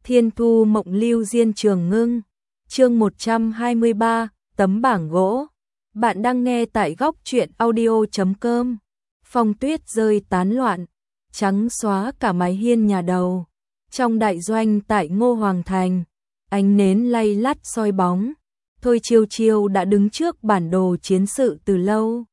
Thiên thu mộng lưu diên trường ngưng. Chương 123, tấm bảng gỗ. Bạn đang nghe tại góc truyện audio.com. Phong tuyết rơi tán loạn, trắng xóa cả mái hiên nhà đầu. Trong đại doanh tại Ngô Hoàng Thành, ánh nến lay lắt soi bóng. Thôi Chiêu Chiêu đã đứng trước bản đồ chiến sự từ lâu.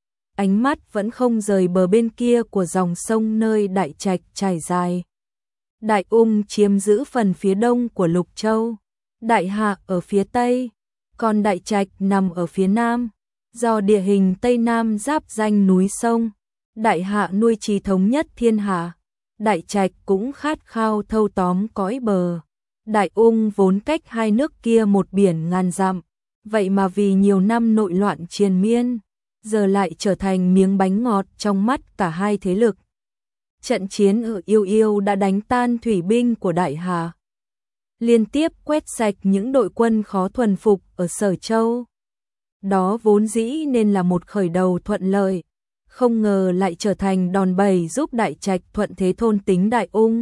Ánh mắt vẫn không rời bờ bên kia của dòng sông nơi Đại Trạch trải dài. Đại Ung chiếm giữ phần phía đông của Lục Châu, Đại Hạ ở phía tây, còn Đại Trạch nằm ở phía nam. Do địa hình Tây Nam giáp ranh núi sông, Đại Hạ nuôi chí thống nhất thiên hạ, Đại Trạch cũng khát khao thâu tóm cõi bờ. Đại Ung vốn cách hai nước kia một biển ngàn dặm, vậy mà vì nhiều năm nội loạn triền miên, giờ lại trở thành miếng bánh ngọt trong mắt cả hai thế lực. Trận chiến ở Yêu Yêu đã đánh tan thủy binh của Đại Hà, liên tiếp quét sạch những đội quân khó thuần phục ở Sở Châu. Đó vốn dĩ nên là một khởi đầu thuận lợi, không ngờ lại trở thành đòn bẩy giúp Đại Trạch thuận thế thôn tính Đại Ung.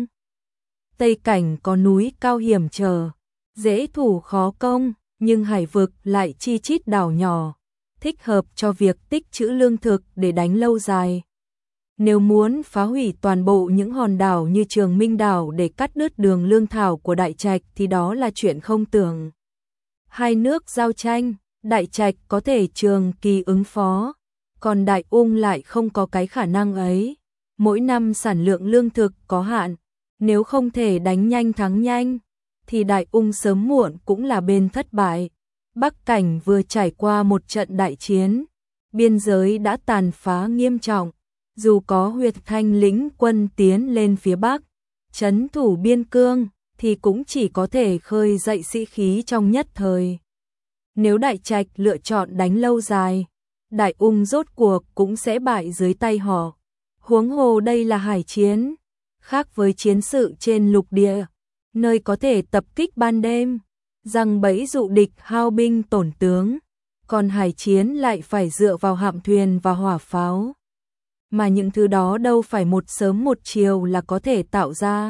Tây cảnh có núi cao hiểm trở, dễ thủ khó công, nhưng hải vực lại chi chít đảo nhỏ, thích hợp cho việc tích trữ lương thực để đánh lâu dài. Nếu muốn phá hủy toàn bộ những hòn đảo như Trường Minh đảo để cắt đứt đường lương thảo của Đại Trạch thì đó là chuyện không tưởng. Hai nước giao tranh, Đại Trạch có thể trường kỳ ứng phó, còn Đại Ung lại không có cái khả năng ấy. Mỗi năm sản lượng lương thực có hạn, nếu không thể đánh nhanh thắng nhanh, thì Đại Ung sớm muộn cũng là bên thất bại. Bắc cảnh vừa trải qua một trận đại chiến, biên giới đã tàn phá nghiêm trọng. Dù có Huyệt Thanh lĩnh quân tiến lên phía Bắc, trấn thủ biên cương, thì cũng chỉ có thể khơi dậy sĩ khí trong nhất thời. Nếu Đại Trạch lựa chọn đánh lâu dài, Đại Ung rốt cuộc cũng sẽ bại dưới tay họ. Huống hồ đây là hải chiến, khác với chiến sự trên lục địa, nơi có thể tập kích ban đêm, giăng bẫy dụ địch hao binh tổn tướng, còn hải chiến lại phải dựa vào hạm thuyền và hỏa pháo. Mà những thứ đó đâu phải một sớm một chiều là có thể tạo ra.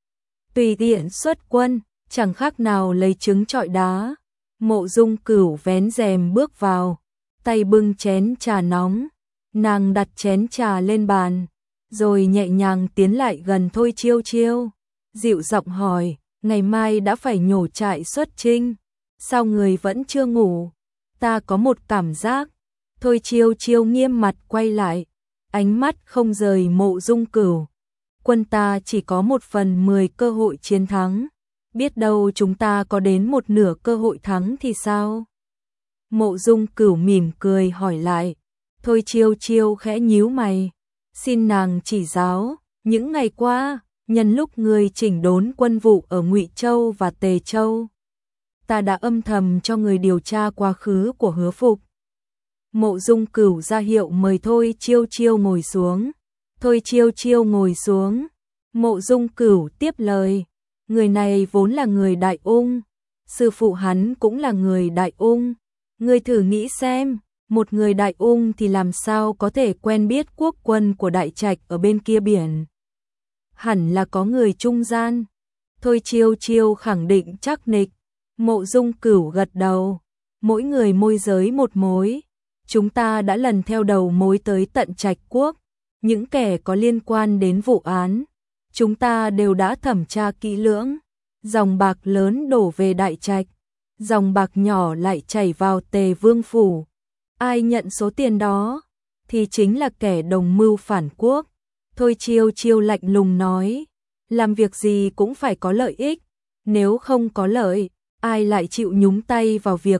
Tùy tiện xuất quân, chẳng khác nào lấy trứng trọi đá. Mộ Dung Cửu vén rèm bước vào, tay bưng chén trà nóng, nàng đặt chén trà lên bàn, rồi nhẹ nhàng tiến lại gần Thôi Chiêu Chiêu, dịu giọng hỏi, ngày mai đã phải nhổ trại xuất chinh, sao người vẫn chưa ngủ? Ta có một cảm giác. Thôi Chiêu Chiêu nghiêm mặt quay lại, ánh mắt không rời Mộ Dung Cửu. Quân ta chỉ có 1/10 cơ hội chiến thắng, biết đâu chúng ta có đến 1/2 cơ hội thắng thì sao? Mộ Dung Cửu mỉm cười hỏi lại. Thôi Chiêu Chiêu khẽ nhíu mày, xin nàng chỉ giáo. Những ngày qua, nhân lúc người chỉnh đốn quân vụ ở Ngụy Châu và Tề Châu, ta đã âm thầm cho người điều tra quá khứ của Hứa Phục. Mộ Dung Cửu ra hiệu mời Thôi Chiêu Chiêu ngồi xuống. Thôi Chiêu Chiêu ngồi xuống. Mộ Dung Cửu tiếp lời, người này vốn là người Đại Ung, sư phụ hắn cũng là người Đại Ung. Ngươi thử nghĩ xem, một người Đại Ung thì làm sao có thể quen biết quốc quân của Đại Trạch ở bên kia biển? Hẳn là có người trung gian. Thôi Chiêu Chiêu khẳng định chắc nịch. Mộ Dung Cửu gật đầu, mỗi người môi giới một mối. Chúng ta đã lần theo đầu mối tới tận Trạch Quốc, những kẻ có liên quan đến vụ án, chúng ta đều đã thẩm tra kỹ lưỡng. Dòng bạc lớn đổ về Đại Trạch, dòng bạc nhỏ lại chảy vào Tề Vương phủ. Ai nhận số tiền đó thì chính là kẻ đồng mưu phản quốc. Thôi Chiêu Chiêu lạnh lùng nói, làm việc gì cũng phải có lợi ích, nếu không có lợi, ai lại chịu nhúng tay vào việc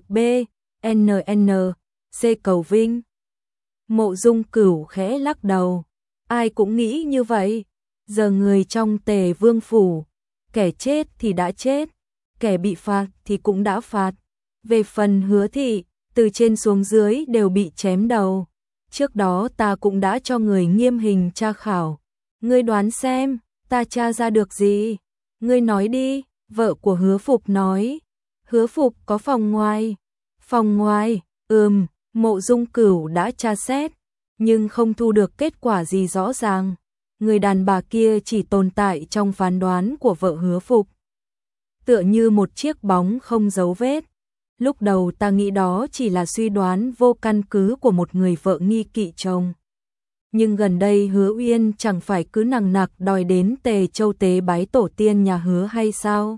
C cầu vinh? Mộ Dung Cửu khẽ lắc đầu, ai cũng nghĩ như vậy. Giờ người trong Tề Vương phủ, kẻ chết thì đã chết, kẻ bị phạt thì cũng đã phạt. Về phần Hứa thị, từ trên xuống dưới đều bị chém đầu. Trước đó ta cũng đã cho người nghiêm hình tra khảo. Ngươi đoán xem, ta tra ra được gì? Ngươi nói đi. Vợ của Hứa Phục nói. Hứa Phục có phòng ngoài. Phòng ngoài, Mộ Dung Cửu đã tra xét, nhưng không thu được kết quả gì rõ ràng. Người đàn bà kia chỉ tồn tại trong phán đoán của vợ Hứa Phục. tựa như một chiếc bóng không dấu vết. Lúc đầu ta nghĩ đó chỉ là suy đoán vô căn cứ của một người vợ nghi kỵ chồng. Nhưng gần đây Hứa Uyên chẳng phải cứ nằng nặc đòi đến Tề Châu tế bái tổ tiên nhà Hứa hay sao?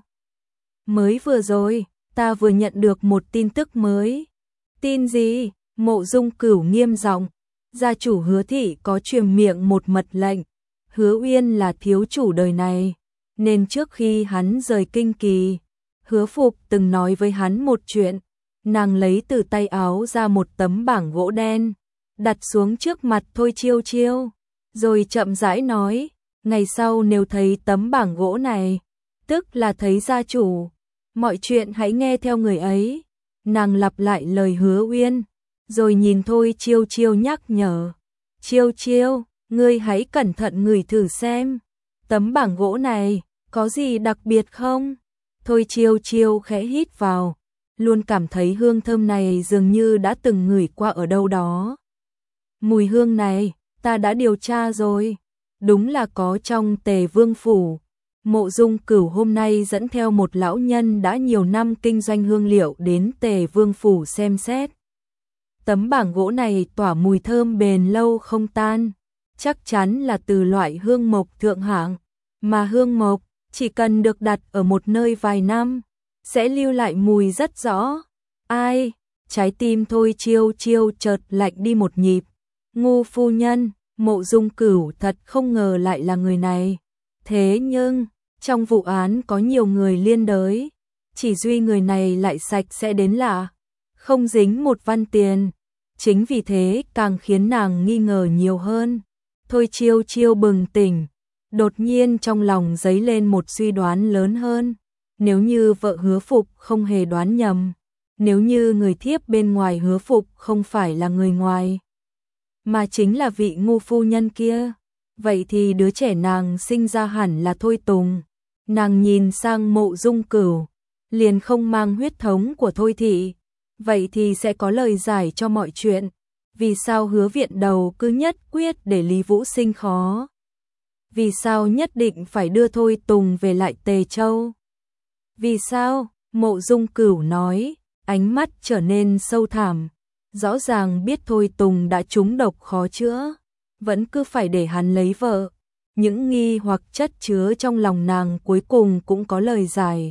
Mới vừa rồi, ta vừa nhận được một tin tức mới. Tin gì? Mộ Dung Cửu nghiêm giọng. Gia chủ Hứa thị có truyền miệng một mật lệnh. Hứa Uyên là thiếu chủ đời này, nên trước khi hắn rời Kinh Kỳ, Hứa Phục từng nói với hắn một chuyện. Nàng lấy từ tay áo ra một tấm bảng gỗ đen, đặt xuống trước mặt Thôi Chiêu Chiêu, rồi chậm rãi nói, ngày sau nếu thấy tấm bảng gỗ này, tức là thấy gia chủ, mọi chuyện hãy nghe theo người ấy. Nàng lặp lại lời Hứa Uyên, rồi nhìn Thôi Chiêu Chiêu nhắc nhở, Chiêu Chiêu, ngươi hãy cẩn thận ngửi thử xem, tấm bảng gỗ này có gì đặc biệt không? Thôi Chiêu Chiêu khẽ hít vào, luôn cảm thấy hương thơm này dường như đã từng ngửi qua ở đâu đó. Mùi hương này, ta đã điều tra rồi, đúng là có trong Tề Vương phủ. Mộ Dung Cửu hôm nay dẫn theo một lão nhân đã nhiều năm kinh doanh hương liệu đến Tề Vương phủ xem xét. Tấm bảng gỗ này tỏa mùi thơm bền lâu không tan, chắc chắn là từ loại hương mộc thượng hạng, mà hương mộc chỉ cần được đặt ở một nơi vài năm, sẽ lưu lại mùi rất rõ. Ai? Trái tim Thôi Chiêu Chiêu chợt lạnh đi một nhịp. Ngu phu nhân, Mộ Dung Cửu thật không ngờ lại là người này. Thế nhưng, trong vụ án có nhiều người liên đới, chỉ duy người này lại sạch sẽ đến lạ, không dính một văn tiền. Chính vì thế càng khiến nàng nghi ngờ nhiều hơn. Thôi Chiêu Chiêu bừng tỉnh, đột nhiên trong lòng dấy lên một suy đoán lớn hơn. Nếu như vợ Hứa Phục không hề đoán nhầm, nếu như người thiếp bên ngoài Hứa Phục không phải là người ngoài, mà chính là vị ngu phu nhân kia, vậy thì đứa trẻ nàng sinh ra hẳn là Thôi Tùng. Nàng nhìn sang Mộ Dung Cửu, liền không mang huyết thống của Thôi thị, vậy thì sẽ có lời giải cho mọi chuyện. Vì sao Hứa viện đầu cứ nhất quyết để Lý Vũ Sinh khó? Vì sao nhất định phải đưa Thôi Tùng về lại Tề Châu? Vì sao? Mộ Dung Cửu nói, ánh mắt trở nên sâu thẳm. Rõ ràng biết Thôi Tùng đã trúng độc khó chữa, vẫn cứ phải để hắn lấy vợ. Những nghi hoặc chất chứa trong lòng nàng cuối cùng cũng có lời giải.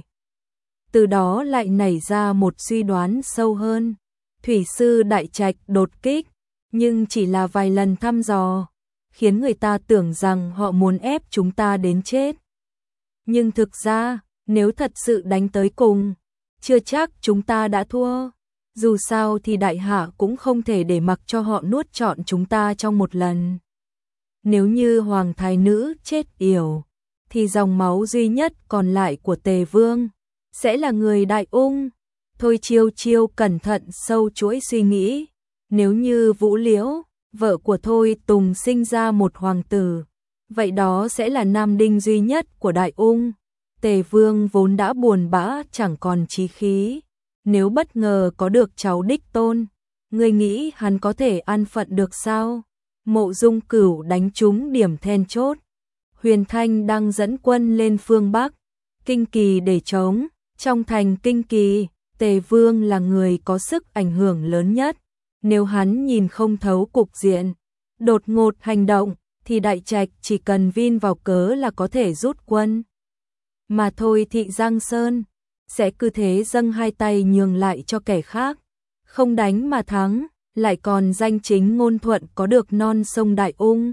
Từ đó lại nảy ra một suy đoán sâu hơn. Thủy sư Đại Trạch đột kích, nhưng chỉ là vài lần thăm dò, khiến người ta tưởng rằng họ muốn ép chúng ta đến chết. Nhưng thực ra, nếu thật sự đánh tới cùng, chưa chắc chúng ta đã thua. Dù sao thì đại hạ cũng không thể để mặc cho họ nuốt trọn chúng ta trong một lần. Nếu như hoàng thái nữ chết yểu, thì dòng máu duy nhất còn lại của Tề Vương sẽ là người Đại Ung. Thôi Chiêu Chiêu cẩn thận sâu chuỗi suy nghĩ. Nếu như Vũ Liễu, vợ của Thôi Tùng sinh ra một hoàng tử, vậy đó sẽ là nam đinh duy nhất của Đại Ung. Tề Vương vốn đã buồn bã chẳng còn chí khí, nếu bất ngờ có được cháu đích tôn, người nghĩ hắn có thể an phận được sao? Mộ Dung Cửu đánh trúng điểm then chốt. Huyền Thanh đang dẫn quân lên phương Bắc, Kinh Kỳ để chống. Trong thành Kinh Kỳ, Tề Vương là người có sức ảnh hưởng lớn nhất. Nếu hắn nhìn không thấu cục diện, đột ngột hành động, thì Đại Trạch chỉ cần vin vào cớ là có thể rút quân. Mà thôi thị Giang Sơn sẽ cứ thế dâng hai tay nhường lại cho kẻ khác. Không đánh mà thắng, lại còn danh chính ngôn thuận có được non sông Đại Ung.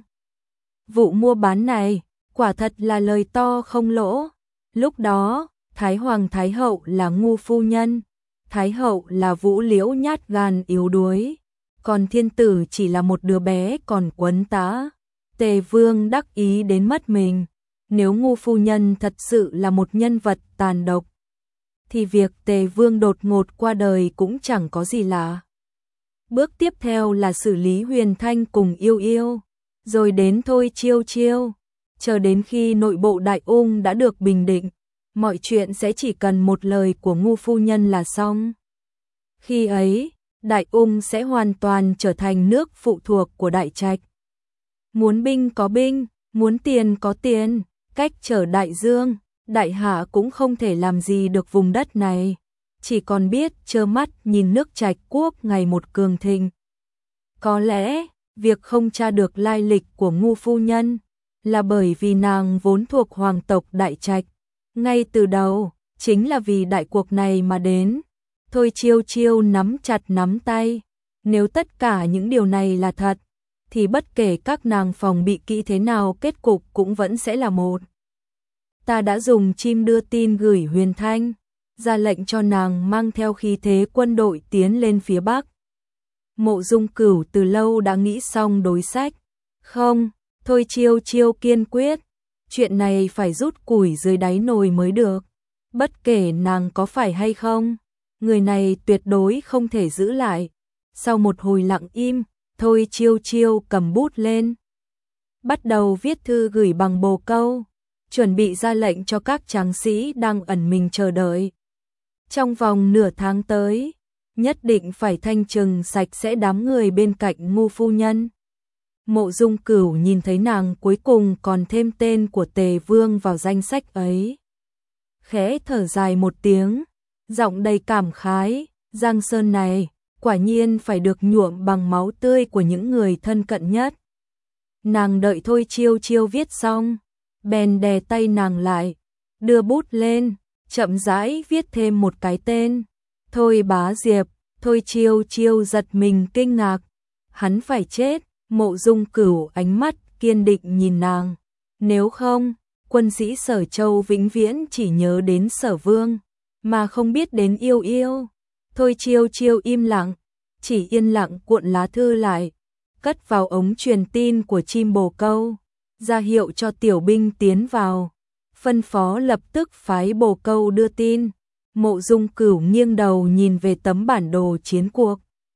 Vụ mua bán này, quả thật là lời to không lỗ. Lúc đó, Thái Hoàng Thái Hậu là ngu phu nhân, Thái Hậu là Vũ Liễu nhát gan yếu đuối, còn thiên tử chỉ là một đứa bé còn quấn tá. Tề Vương đắc ý đến mất mình. Nếu ngu phu nhân thật sự là một nhân vật tàn độc, thì việc Tề Vương đột ngột qua đời cũng chẳng có gì lạ. Bước tiếp theo là xử lý Huyền Thanh cùng Yêu Yêu, rồi đến Thôi Chiêu Chiêu. Chờ đến khi nội bộ Đại Ung đã được bình định, mọi chuyện sẽ chỉ cần một lời của ngu phu nhân là xong. Khi ấy, Đại Ung sẽ hoàn toàn trở thành nước phụ thuộc của Đại Trạch. Muốn binh có binh, muốn tiền có tiền, cách trở đại dương, đại hạ cũng không thể làm gì được vùng đất này, chỉ còn biết trơ mắt nhìn nước Trạch quốc ngày một cường thịnh. Có lẽ, việc không tra được lai lịch của Ngu phu nhân là bởi vì nàng vốn thuộc hoàng tộc Đại Trạch, ngay từ đầu, chính là vì đại cuộc này mà đến. Thôi Chiêu Chiêu nắm chặt nắm tay, nếu tất cả những điều này là thật, thì bất kể các nàng phòng bị kỹ thế nào kết cục cũng vẫn sẽ là một. Ta đã dùng chim đưa tin gửi Huyền Thanh, ra lệnh cho nàng mang theo khí thế quân đội tiến lên phía Bắc. Mộ Dung Cửu từ lâu đã nghĩ xong đối sách. Không, Thôi Chiêu Chiêu kiên quyết, chuyện này phải rút củi dưới đáy nồi mới được. Bất kể nàng có phải hay không, người này tuyệt đối không thể giữ lại. Sau một hồi lặng im, Thôi Chiêu Chiêu cầm bút lên, bắt đầu viết thư gửi bằng bồ câu, chuẩn bị ra lệnh cho các tráng sĩ đang ẩn mình chờ đợi. Trong vòng nửa tháng tới, nhất định phải thanh trừng sạch sẽ đám người bên cạnh Ngu phu nhân. Mộ Dung Cửu nhìn thấy nàng cuối cùng còn thêm tên của Tề Vương vào danh sách ấy, khẽ thở dài một tiếng, giọng đầy cảm khái, Giang Sơn này quả nhiên phải được nhuộm bằng máu tươi của những người thân cận nhất. Nàng đợi Thôi Chiêu Chiêu viết xong, bèn đè tay nàng lại, đưa bút lên, chậm rãi viết thêm một cái tên, Thôi Bá Diệp. Thôi Chiêu Chiêu giật mình kinh ngạc, hắn phải chết. Mộ Dung Cửu ánh mắt kiên định nhìn nàng, nếu không, quân sĩ Sở Châu vĩnh viễn chỉ nhớ đến Sở Vương, mà không biết đến Yêu Yêu. Thôi Chiêu Chiêu im lặng, chỉ yên lặng cuộn lá thư lại, cất vào ống truyền tin của chim bồ câu, ra hiệu cho tiểu binh tiến vào, phân phó lập tức phái bồ câu đưa tin. Mộ Dung Cửu nghiêng đầu nhìn về tấm bản đồ chiến cuộc,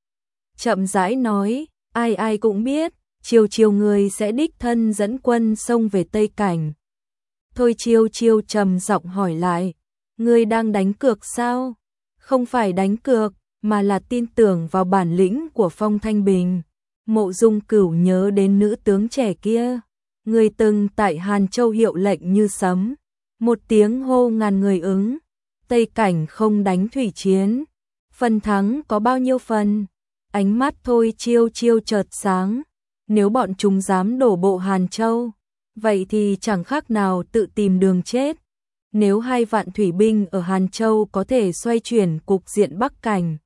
chậm rãi nói, ai ai cũng biết, Chiêu Chiêu người sẽ đích thân dẫn quân xông về Tây Cảnh. Thôi Chiêu Chiêu trầm giọng hỏi lại, ngươi đang đánh cược sao? Không phải đánh cược, mà là tin tưởng vào bản lĩnh của Phong Thanh Bình. Mộ Dung Cửu nhớ đến nữ tướng trẻ kia, người từng tại Hàn Châu hiệu lệnh như sấm, một tiếng hô ngàn người ứng. Tây Cảnh không đánh thủy chiến, phần thắng có bao nhiêu phần? Ánh mắt Thôi Chiêu Chiêu chợt sáng, nếu bọn chúng dám đổ bộ Hàn Châu, vậy thì chẳng khác nào tự tìm đường chết. Nếu 2 vạn thủy binh ở Hàn Châu có thể xoay chuyển cục diện Bắc Cảnh,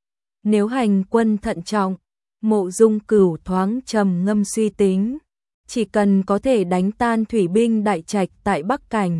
nếu hành quân thận trọng, Mộ Dung Cửu thoáng trầm ngâm suy tính, chỉ cần có thể đánh tan thủy binh Đại Trạch tại Bắc Cảnh,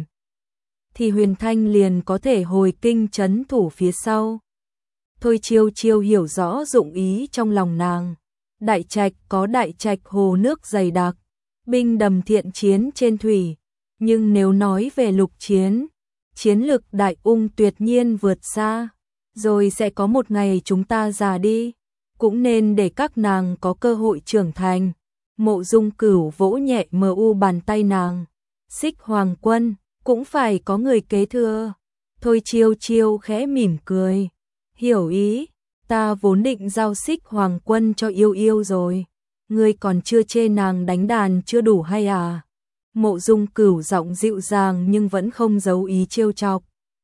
thì Huyền Thanh liền có thể hồi kinh trấn thủ phía sau. Thôi Chiêu Chiêu hiểu rõ dụng ý trong lòng nàng. Đại Trạch có Đại Trạch hồ nước dày đặc, binh đầm thiện chiến trên thủy, nhưng nếu nói về lục chiến, chiến lực Đại Ung tuyệt nhiên vượt xa, rồi sẽ có một ngày chúng ta già đi, cũng nên để các nàng có cơ hội trưởng thành. Mộ Dung Cửu vỗ nhẹ bàn tay nàng, Xích Hoàng quân cũng phải có người kế thừa. Thôi Chiêu Chiêu khẽ mỉm cười, hiểu ý, ta vốn định giao Xích Hoàng quân cho Yêu Yêu rồi, ngươi còn chưa chê nàng đánh đàn chưa đủ hay à? Mộ Dung Cửu giọng dịu dàng nhưng vẫn không giấu ý trêu chọc.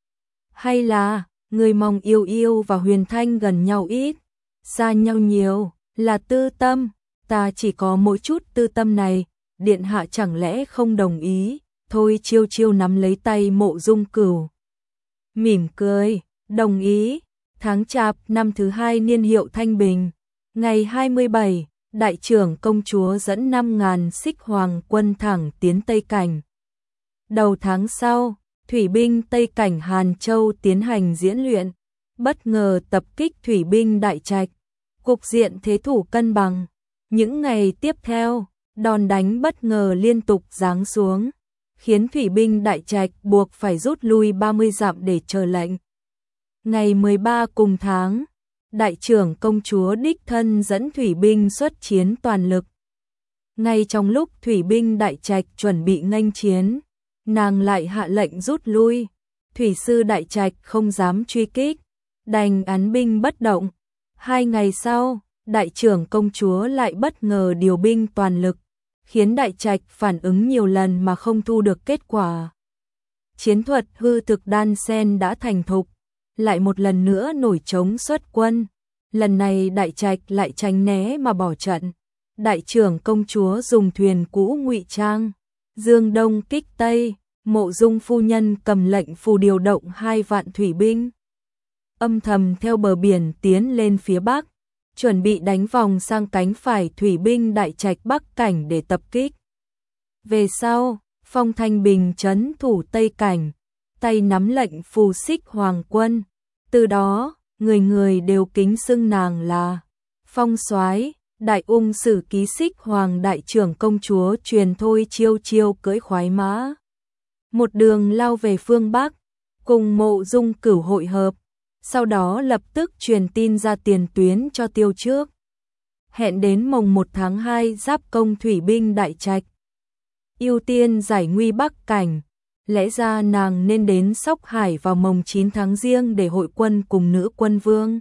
Hay là, ngươi mong Yêu Yêu và Huyền Thanh gần nhau ít, xa nhau nhiều, là tư tâm, ta chỉ có mỗi chút tư tâm này, điện hạ chẳng lẽ không đồng ý? Thôi Chiêu Chiêu nắm lấy tay Mộ Dung Cửu, mỉm cười, đồng ý. Tháng Chạp năm thứ 2 niên hiệu Thanh Bình, ngày 27, đại trưởng công chúa dẫn 5.000 Xích Hoàng quân thẳng tiến Tây Cảnh. Đầu tháng sau, thủy binh Tây Cảnh Hàn Châu tiến hành diễn luyện, bất ngờ tập kích thủy binh Đại Trạch, cục diện thế thủ cân bằng. Những ngày tiếp theo, đòn đánh bất ngờ liên tục giáng xuống, khiến thủy binh Đại Trạch buộc phải rút lui 30 dặm để chờ lệnh. Ngày 13 cùng tháng, đại trưởng công chúa đích thân dẫn thủy binh xuất chiến toàn lực. Ngay trong lúc thủy binh Đại Trạch chuẩn bị nghênh chiến, nàng lại hạ lệnh rút lui. Thủy sư Đại Trạch không dám truy kích, đành án binh bất động. 2 ngày sau, đại trưởng công chúa lại bất ngờ điều binh toàn lực, khiến Đại Trạch phản ứng nhiều lần mà không thu được kết quả. chiến thuật hư thực đan sen đã thành thục, lại một lần nữa nổi trống xuất quân. Lần này Đại Trạch lại tránh né mà bỏ trận. Đại trưởng công chúa dùng thuyền cũ ngụy trang, dương đông kích tây, Mộ Dung phu nhân cầm lệnh phù điều động 2 vạn thủy binh, âm thầm theo bờ biển tiến lên phía bắc, chuẩn bị đánh vòng sang cánh phải thủy binh Đại Trạch Bắc Cảnh để tập kích. Về sau, Phong Thanh Bình trấn thủ Tây Cảnh, tay nắm lệnh phù xích hoàng quân, từ đó, người người đều kính xưng nàng là Phong Soái. Đại Ung Sử ký xích hoàng đại trưởng công chúa truyền Thôi Chiêu Chiêu cưỡi khoái mã, một đường lao về phương Bắc, cùng Mộ Dung Cửu hội hợp, sau đó lập tức truyền tin ra tiền tuyến cho Tiêu Trước. Hẹn đến mồng 1 tháng 2 giáp công thủy binh Đại Trạch, ưu tiên giải nguy Bắc Cảnh. Lẽ ra nàng nên đến Sóc Hải vào mồng 9 tháng Giêng để hội quân cùng nữ quân vương.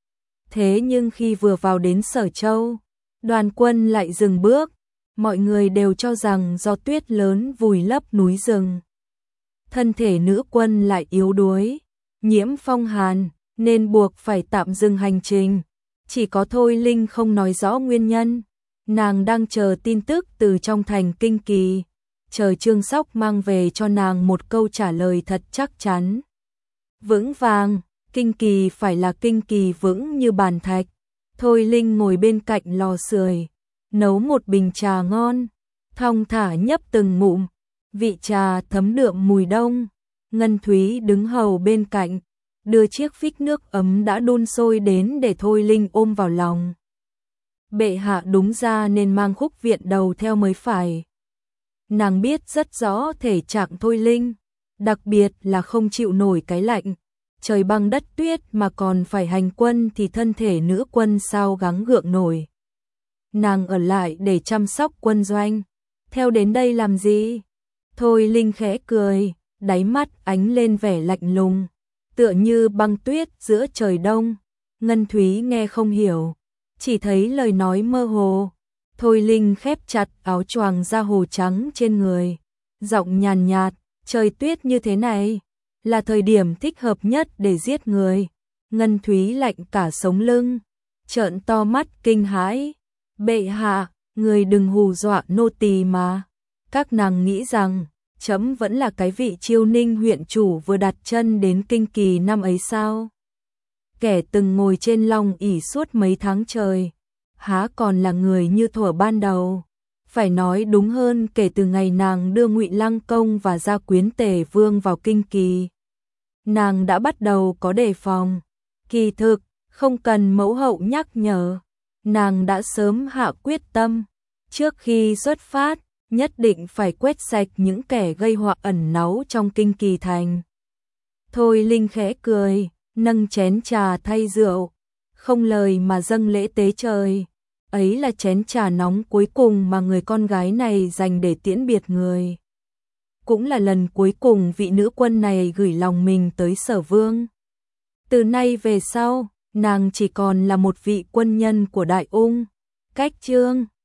Thế nhưng khi vừa vào đến Sở Châu, đoàn quân lại dừng bước, mọi người đều cho rằng do tuyết lớn vùi lấp núi rừng. Thân thể nữ quân lại yếu đuối, nhiễm phong hàn, nên buộc phải tạm dừng hành trình. Chỉ có Thôi Linh không nói rõ nguyên nhân, nàng đang chờ tin tức từ trong thành Kinh Kỳ, chờ Trương Sóc mang về cho nàng một câu trả lời thật chắc chắn. Vững vàng, Kinh Kỳ phải là Kinh Kỳ vững như bàn thạch. Thôi Linh ngồi bên cạnh lò sưởi, nấu một bình trà ngon, thong thả nhấp từng ngụm, vị trà thấm đượm mùi đông. Ngân Thúy đứng hầu bên cạnh, đưa chiếc phích nước ấm đã đun sôi đến để Thôi Linh ôm vào lòng. Bệ hạ đúng ra nên mang khúc viện đầu theo mới phải. Nàng biết rất rõ thể trạng Thôi Linh, đặc biệt là không chịu nổi cái lạnh. Trời băng đất tuyết mà còn phải hành quân thì thân thể nữ quân sao gắng gượng nổi. Nàng ở lại để chăm sóc quân doanh, theo đến đây làm gì? Thôi Linh khẽ cười, đáy mắt ánh lên vẻ lạnh lùng, tựa như băng tuyết giữa trời đông. Ngân Thúy nghe không hiểu, chỉ thấy lời nói mơ hồ. Thôi Linh khép chặt áo choàng da hồ trắng trên người, giọng nhàn nhạt, trời tuyết như thế này là thời điểm thích hợp nhất để giết người. Ngân Thúy lạnh cả sống lưng, trợn to mắt kinh hãi. Bệ hạ, người đừng hù dọa nô tỳ mà. Các nàng nghĩ rằng trẫm vẫn là cái vị Chiêu Ninh huyện chủ vừa đặt chân đến Kinh Kỳ năm ấy sao? Kẻ từng ngồi trên long ỷ suốt mấy tháng trời, há còn là người như thuở ban đầu. Phải nói đúng hơn, kể từ ngày nàng đưa Ngụy Lăng Công và Gia Quyến Tề Vương vào Kinh Kỳ, nàng đã bắt đầu có đề phòng. Kỳ thực, không cần mẫu hậu nhắc nhở, nàng đã sớm hạ quyết tâm, trước khi xuất phát, nhất định phải quét sạch những kẻ gây họa ẩn náu trong Kinh Kỳ thành. Thôi Linh khẽ cười, nâng chén trà thay rượu, không lời mà dâng lễ tế trời. Ấy là chén trà nóng cuối cùng mà người con gái này dành để tiễn biệt người. Cũng là lần cuối cùng vị nữ quân này gửi lòng mình tới Sở Vương. Từ nay về sau, nàng chỉ còn là một vị quân nhân của Đại Ung. Cách chương